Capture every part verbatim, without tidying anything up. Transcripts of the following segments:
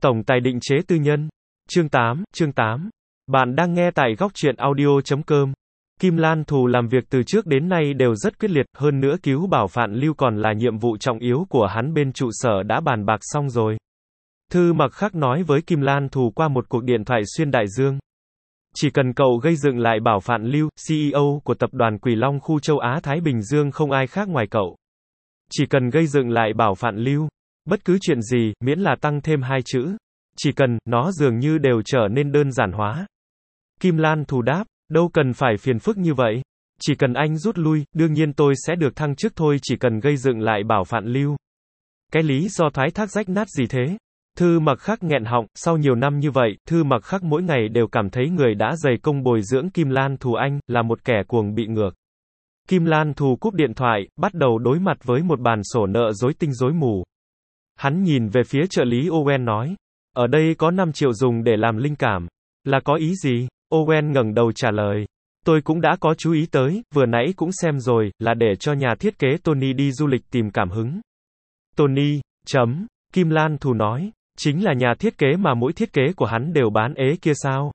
Tổng tài định chế tư nhân. Chương tám, chương tám. Bạn đang nghe tại góc truyện audio chấm com. Kim Lan Thù làm việc từ trước đến nay đều rất quyết liệt, hơn nữa cứu Bảo Phạn Lưu còn là nhiệm vụ trọng yếu của hắn bên trụ sở đã bàn bạc xong rồi. Thư Mặc Khắc nói với Kim Lan Thù qua một cuộc điện thoại xuyên đại dương. Chỉ cần cậu gây dựng lại Bảo Phạn Lưu, xê e ô của tập đoàn Quỷ Long khu châu Á Thái Bình Dương không ai khác ngoài cậu. Chỉ cần gây dựng lại Bảo Phạn Lưu, bất cứ chuyện gì, miễn là tăng thêm hai chữ. Chỉ cần, nó dường như đều trở nên đơn giản hóa. Kim Lan Thù đáp, đâu cần phải phiền phức như vậy. Chỉ cần anh rút lui, đương nhiên tôi sẽ được thăng chức thôi, chỉ cần gây dựng lại Bảo Phạn Lưu. Cái lý do thoái thác rách nát gì thế? Thư Mặc Khắc nghẹn họng, sau nhiều năm như vậy, Thư Mặc Khắc mỗi ngày đều cảm thấy người đã dày công bồi dưỡng Kim Lan Thù anh, là một kẻ cuồng bị ngược. Kim Lan Thù cúp điện thoại, bắt đầu đối mặt với một bàn sổ nợ rối tinh rối mù. Hắn nhìn về phía trợ lý Owen nói, ở đây có năm triệu dùng để làm linh cảm. Là có ý gì? Owen ngẩng đầu trả lời. Tôi cũng đã có chú ý tới, vừa nãy cũng xem rồi, là để cho nhà thiết kế Tony đi du lịch tìm cảm hứng. Tony, chấm, Kim Lan Thù nói, chính là nhà thiết kế mà mỗi thiết kế của hắn đều bán ế kia sao?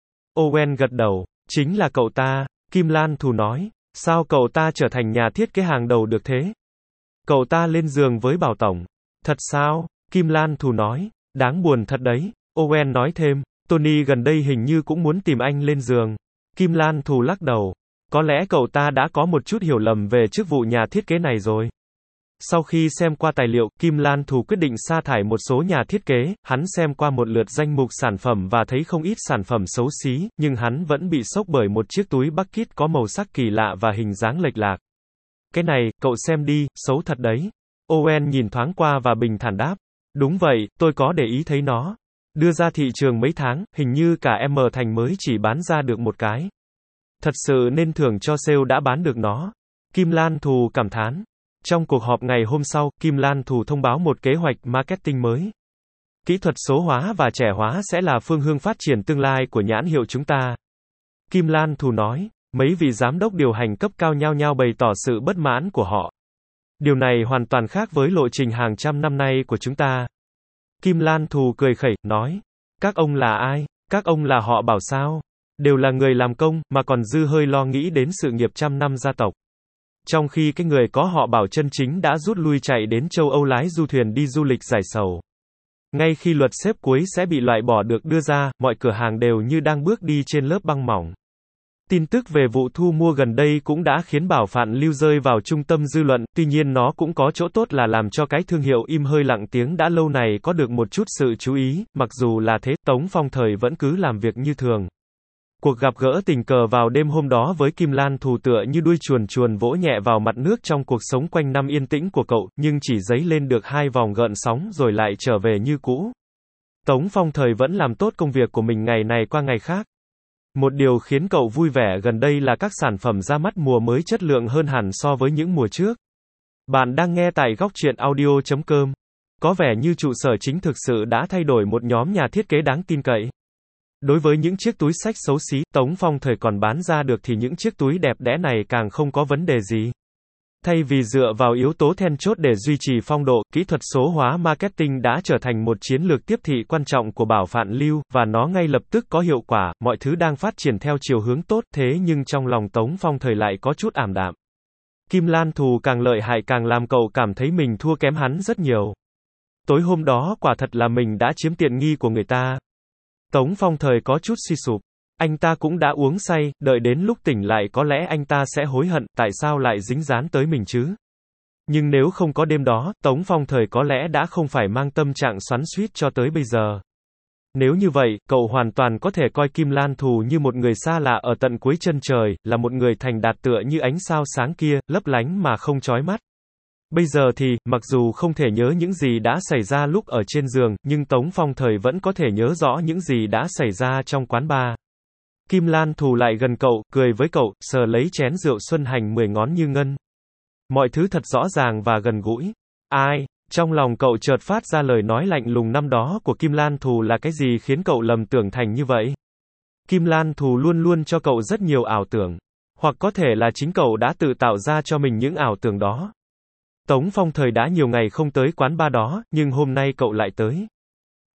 Owen gật đầu, chính là cậu ta, Kim Lan Thù nói, sao cậu ta trở thành nhà thiết kế hàng đầu được thế? Cậu ta lên giường với Bảo Tổng. Thật sao? Kim Lan Thù nói, đáng buồn thật đấy. Owen nói thêm, Tony gần đây hình như cũng muốn tìm anh lên giường. Kim Lan Thù lắc đầu, có lẽ cậu ta đã có một chút hiểu lầm về chức vụ nhà thiết kế này rồi. Sau khi xem qua tài liệu, Kim Lan Thù quyết định sa thải một số nhà thiết kế, hắn xem qua một lượt danh mục sản phẩm và thấy không ít sản phẩm xấu xí, nhưng hắn vẫn bị sốc bởi một chiếc túi bucket có màu sắc kỳ lạ và hình dáng lệch lạc. Cái này, cậu xem đi, xấu thật đấy. Owen nhìn thoáng qua và bình thản đáp, đúng vậy, tôi có để ý thấy nó. Đưa ra thị trường mấy tháng, hình như cả M Thành mới chỉ bán ra được một cái. Thật sự nên thưởng cho sale đã bán được nó. Kim Lan Thù cảm thán. Trong cuộc họp ngày hôm sau, Kim Lan Thù thông báo một kế hoạch marketing mới. Kỹ thuật số hóa và trẻ hóa sẽ là phương hướng phát triển tương lai của nhãn hiệu chúng ta. Kim Lan Thù nói, mấy vị giám đốc điều hành cấp cao nhao nhao bày tỏ sự bất mãn của họ. Điều này hoàn toàn khác với lộ trình hàng trăm năm nay của chúng ta. Kim Lan Thù cười khẩy, nói, các ông là ai? Các ông là họ Bảo sao? Đều là người làm công, mà còn dư hơi lo nghĩ đến sự nghiệp trăm năm gia tộc. Trong khi cái người có họ Bảo chân chính đã rút lui chạy đến châu Âu lái du thuyền đi du lịch giải sầu. Ngay khi luật xếp cuối sẽ bị loại bỏ được đưa ra, mọi cửa hàng đều như đang bước đi trên lớp băng mỏng. Tin tức về vụ thu mua gần đây cũng đã khiến Bảo Phạn Lưu rơi vào trung tâm dư luận, tuy nhiên nó cũng có chỗ tốt là làm cho cái thương hiệu im hơi lặng tiếng đã lâu này có được một chút sự chú ý, mặc dù là thế, Tống Phong Thời vẫn cứ làm việc như thường. Cuộc gặp gỡ tình cờ vào đêm hôm đó với Kim Lan Thù tựa như đuôi chuồn chuồn vỗ nhẹ vào mặt nước trong cuộc sống quanh năm yên tĩnh của cậu, nhưng chỉ dấy lên được hai vòng gợn sóng rồi lại trở về như cũ. Tống Phong Thời vẫn làm tốt công việc của mình ngày này qua ngày khác. Một điều khiến cậu vui vẻ gần đây là các sản phẩm ra mắt mùa mới chất lượng hơn hẳn so với những mùa trước. Bạn đang nghe tại góc truyện audio chấm com. Có vẻ như trụ sở chính thực sự đã thay đổi một nhóm nhà thiết kế đáng tin cậy. Đối với những chiếc túi xách xấu xí, Tống Phong Thời còn bán ra được thì những chiếc túi đẹp đẽ này càng không có vấn đề gì. Thay vì dựa vào yếu tố then chốt để duy trì phong độ, kỹ thuật số hóa marketing đã trở thành một chiến lược tiếp thị quan trọng của Bảo Phạn Lưu, và nó ngay lập tức có hiệu quả, mọi thứ đang phát triển theo chiều hướng tốt, thế nhưng trong lòng Tống Phong Thời lại có chút ảm đạm. Kim Lan Thù càng lợi hại càng làm cậu cảm thấy mình thua kém hắn rất nhiều. Tối hôm đó quả thật là mình đã chiếm tiện nghi của người ta. Tống Phong Thời có chút suy sụp. Anh ta cũng đã uống say, đợi đến lúc tỉnh lại có lẽ anh ta sẽ hối hận, tại sao lại dính dáng tới mình chứ? Nhưng nếu không có đêm đó, Tống Phong Thời có lẽ đã không phải mang tâm trạng xoắn xuýt cho tới bây giờ. Nếu như vậy, cậu hoàn toàn có thể coi Kim Lan Thù như một người xa lạ ở tận cuối chân trời, là một người thành đạt tựa như ánh sao sáng kia, lấp lánh mà không chói mắt. Bây giờ thì, mặc dù không thể nhớ những gì đã xảy ra lúc ở trên giường, nhưng Tống Phong Thời vẫn có thể nhớ rõ những gì đã xảy ra trong quán bar. Kim Lan Thù lại gần cậu, cười với cậu, sờ lấy chén rượu xuân hành mười ngón như ngân. Mọi thứ thật rõ ràng và gần gũi. Ai? Trong lòng cậu chợt phát ra lời nói lạnh lùng năm đó của Kim Lan Thù là cái gì khiến cậu lầm tưởng thành như vậy? Kim Lan Thù luôn luôn cho cậu rất nhiều ảo tưởng. Hoặc có thể là chính cậu đã tự tạo ra cho mình những ảo tưởng đó. Tống Phong Thời đã nhiều ngày không tới quán bar đó, nhưng hôm nay cậu lại tới.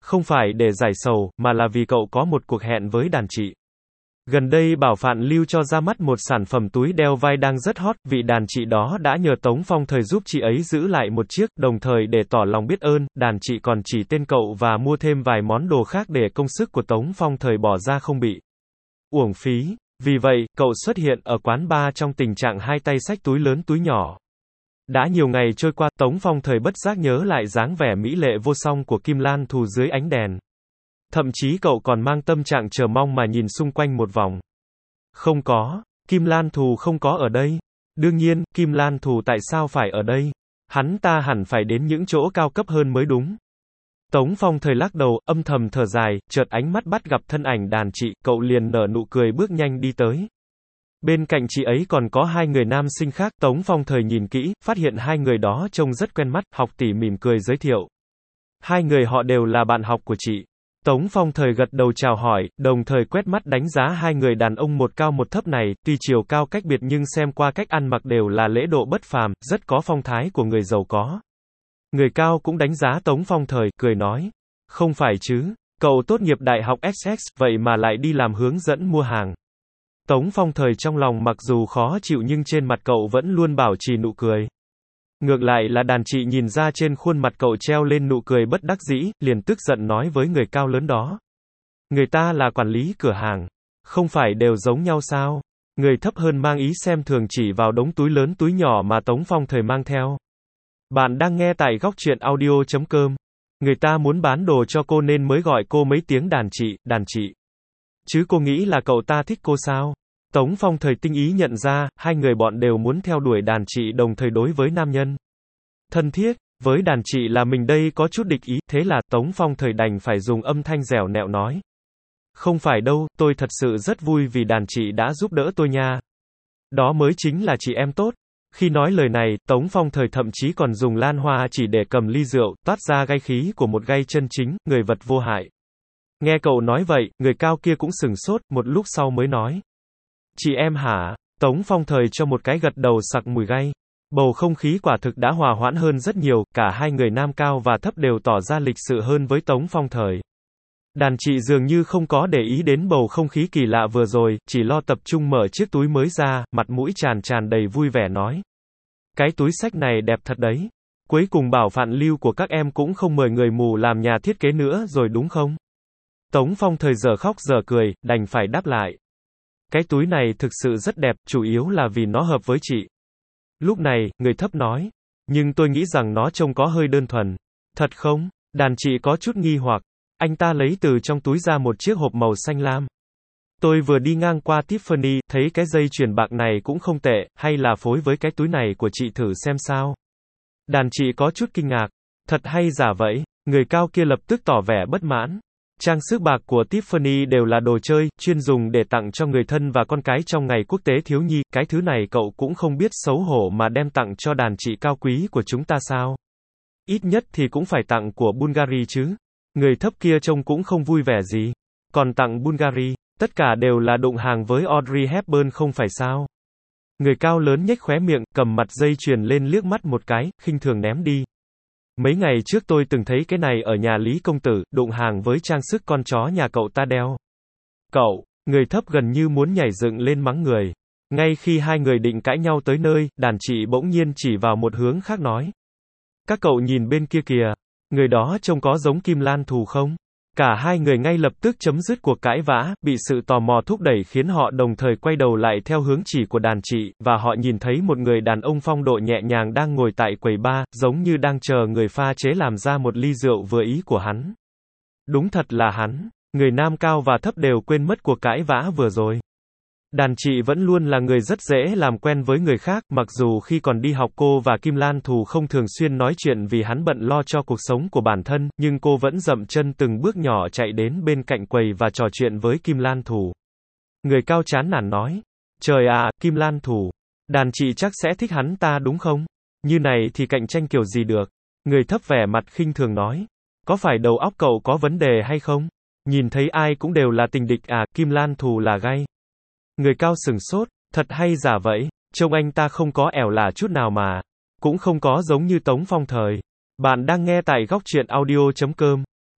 Không phải để giải sầu, mà là vì cậu có một cuộc hẹn với đàn chị. Gần đây Bảo Phạn Lưu cho ra mắt một sản phẩm túi đeo vai đang rất hot, vị đàn chị đó đã nhờ Tống Phong Thời giúp chị ấy giữ lại một chiếc, đồng thời để tỏ lòng biết ơn, đàn chị còn chỉ tên cậu và mua thêm vài món đồ khác để công sức của Tống Phong Thời bỏ ra không bị uổng phí. Vì vậy, cậu xuất hiện ở quán bar trong tình trạng hai tay xách túi lớn túi nhỏ. Đã nhiều ngày trôi qua, Tống Phong Thời bất giác nhớ lại dáng vẻ mỹ lệ vô song của Kim Lan Thù dưới ánh đèn. Thậm chí cậu còn mang tâm trạng chờ mong mà nhìn xung quanh một vòng. Không có, Kim Lan Thù không có ở đây. Đương nhiên, Kim Lan Thù tại sao phải ở đây? Hắn ta hẳn phải đến những chỗ cao cấp hơn mới đúng. Tống Phong Thời lắc đầu, âm thầm thở dài, chợt ánh mắt bắt gặp thân ảnh đàn chị, cậu liền nở nụ cười bước nhanh đi tới. Bên cạnh chị ấy còn có hai người nam sinh khác, Tống Phong Thời nhìn kỹ, phát hiện hai người đó trông rất quen mắt, học tỷ mỉm cười giới thiệu. Hai người họ đều là bạn học của chị. Tống Phong Thời gật đầu chào hỏi, đồng thời quét mắt đánh giá hai người đàn ông một cao một thấp này, tuy chiều cao cách biệt nhưng xem qua cách ăn mặc đều là lễ độ bất phàm, rất có phong thái của người giàu có. Người cao cũng đánh giá Tống Phong Thời, cười nói. Không phải chứ, cậu tốt nghiệp đại học ét ét, vậy mà lại đi làm hướng dẫn mua hàng. Tống Phong Thời trong lòng mặc dù khó chịu nhưng trên mặt cậu vẫn luôn bảo trì nụ cười. Ngược lại là đàn chị nhìn ra trên khuôn mặt cậu treo lên nụ cười bất đắc dĩ, liền tức giận nói với người cao lớn đó. Người ta là quản lý cửa hàng. Không phải đều giống nhau sao? Người thấp hơn mang ý xem thường chỉ vào đống túi lớn túi nhỏ mà Tống Phong Thời mang theo. Bạn đang nghe tại góc truyện audio chấm com. Người ta muốn bán đồ cho cô nên mới gọi cô mấy tiếng đàn chị, đàn chị. Chứ cô nghĩ là cậu ta thích cô sao? Tống Phong Thời tinh ý nhận ra, hai người bọn đều muốn theo đuổi đàn chị đồng thời đối với nam nhân. Thân thiết, với đàn chị là mình đây có chút địch ý, thế là Tống Phong Thời đành phải dùng âm thanh dẻo nẹo nói. Không phải đâu, tôi thật sự rất vui vì đàn chị đã giúp đỡ tôi nha. Đó mới chính là chị em tốt. Khi nói lời này, Tống Phong Thời thậm chí còn dùng lan hoa chỉ để cầm ly rượu, toát ra gai khí của một gai chân chính, người vật vô hại. Nghe cậu nói vậy, người cao kia cũng sửng sốt, một lúc sau mới nói. Chị em hả? Tống Phong Thời cho một cái gật đầu sặc mùi gai. Bầu không khí quả thực đã hòa hoãn hơn rất nhiều, cả hai người nam cao và thấp đều tỏ ra lịch sự hơn với Tống Phong Thời. Đàn chị dường như không có để ý đến bầu không khí kỳ lạ vừa rồi, chỉ lo tập trung mở chiếc túi mới ra, mặt mũi tràn tràn đầy vui vẻ nói. Cái túi xách này đẹp thật đấy. Cuối cùng Bảo Phạn Lưu của các em cũng không mời người mù làm nhà thiết kế nữa rồi đúng không? Tống Phong Thời giờ khóc giờ cười, đành phải đáp lại. Cái túi này thực sự rất đẹp, chủ yếu là vì nó hợp với chị. Lúc này, người thấp nói. Nhưng tôi nghĩ rằng nó trông có hơi đơn thuần. Thật không? Đàn chị có chút nghi hoặc. Anh ta lấy từ trong túi ra một chiếc hộp màu xanh lam. Tôi vừa đi ngang qua Tiffany, thấy cái dây chuyền bạc này cũng không tệ, hay là phối với cái túi này của chị thử xem sao. Đàn chị có chút kinh ngạc. Thật hay giả vậy? Người cao kia lập tức tỏ vẻ bất mãn. Trang sức bạc của Tiffany đều là đồ chơi, chuyên dùng để tặng cho người thân và con cái trong ngày quốc tế thiếu nhi, cái thứ này cậu cũng không biết xấu hổ mà đem tặng cho đàn chị cao quý của chúng ta sao? Ít nhất thì cũng phải tặng của Bulgari chứ. Người thấp kia trông cũng không vui vẻ gì. Còn tặng Bulgari, tất cả đều là đụng hàng với Audrey Hepburn không phải sao? Người cao lớn nhếch khóe miệng, cầm mặt dây chuyền lên liếc mắt một cái, khinh thường ném đi. Mấy ngày trước tôi từng thấy cái này ở nhà Lý Công Tử, đụng hàng với trang sức con chó nhà cậu ta đeo. Cậu, người thấp gần như muốn nhảy dựng lên mắng người. Ngay khi hai người định cãi nhau tới nơi, đàn chị bỗng nhiên chỉ vào một hướng khác nói. Các cậu nhìn bên kia kìa, người đó trông có giống Kim Lan Thù không? Cả hai người ngay lập tức chấm dứt cuộc cãi vã, bị sự tò mò thúc đẩy khiến họ đồng thời quay đầu lại theo hướng chỉ của đàn chị, và họ nhìn thấy một người đàn ông phong độ nhẹ nhàng đang ngồi tại quầy bar, giống như đang chờ người pha chế làm ra một ly rượu vừa ý của hắn. Đúng thật là hắn. Người nam cao và thấp đều quên mất cuộc cãi vã vừa rồi. Đàn chị vẫn luôn là người rất dễ làm quen với người khác, mặc dù khi còn đi học cô và Kim Lan Thù không thường xuyên nói chuyện vì hắn bận lo cho cuộc sống của bản thân, nhưng cô vẫn dậm chân từng bước nhỏ chạy đến bên cạnh quầy và trò chuyện với Kim Lan Thù. Người cao chán nản nói, trời ạ, Kim Lan Thù, đàn chị chắc sẽ thích hắn ta đúng không? Như này thì cạnh tranh kiểu gì được? Người thấp vẻ mặt khinh thường nói, có phải đầu óc cậu có vấn đề hay không? Nhìn thấy ai cũng đều là tình địch à, Kim Lan Thù là gay. Người cao sửng sốt, thật hay giả vậy, trông anh ta không có ẻo lả chút nào mà, cũng không có giống như Tống Phong Thời. Bạn đang nghe tại góc truyện audio chấm com.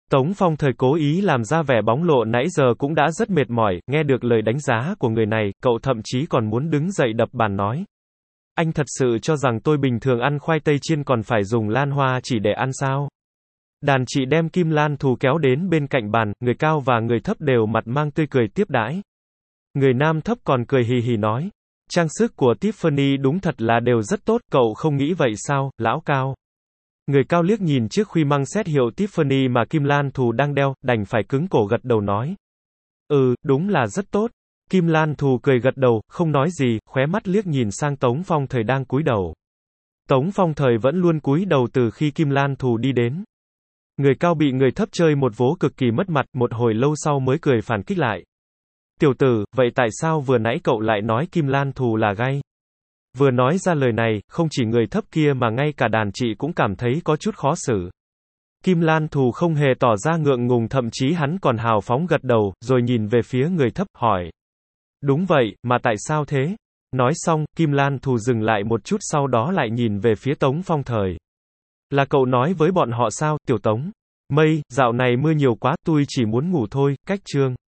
Tống Phong Thời cố ý làm ra vẻ bóng lộ nãy giờ cũng đã rất mệt mỏi, nghe được lời đánh giá của người này, cậu thậm chí còn muốn đứng dậy đập bàn nói. Anh thật sự cho rằng tôi bình thường ăn khoai tây chiên còn phải dùng lan hoa chỉ để ăn sao? Đàn chị đem Kim Lan Thù kéo đến bên cạnh bàn, người cao và người thấp đều mặt mang tươi cười tiếp đãi. Người nam thấp còn cười hì hì nói. Trang sức của Tiffany đúng thật là đều rất tốt, cậu không nghĩ vậy sao, lão cao? Người cao liếc nhìn chiếc khuy măng xét hiệu Tiffany mà Kim Lan Thù đang đeo, đành phải cứng cổ gật đầu nói. Ừ, đúng là rất tốt. Kim Lan Thù cười gật đầu, không nói gì, khóe mắt liếc nhìn sang Tống Phong Thời đang cúi đầu. Tống Phong Thời vẫn luôn cúi đầu từ khi Kim Lan Thù đi đến. Người cao bị người thấp chơi một vố cực kỳ mất mặt, một hồi lâu sau mới cười phản kích lại. Tiểu tử, vậy tại sao vừa nãy cậu lại nói Kim Lan Thù là gay? Vừa nói ra lời này, không chỉ người thấp kia mà ngay cả đàn chị cũng cảm thấy có chút khó xử. Kim Lan Thù không hề tỏ ra ngượng ngùng, thậm chí hắn còn hào phóng gật đầu, rồi nhìn về phía người thấp, hỏi. Đúng vậy, mà tại sao thế? Nói xong, Kim Lan Thù dừng lại một chút sau đó lại nhìn về phía Tống Phong Thời. Là cậu nói với bọn họ sao, tiểu Tống? Mây, dạo này mưa nhiều quá, tôi chỉ muốn ngủ thôi, cách chương.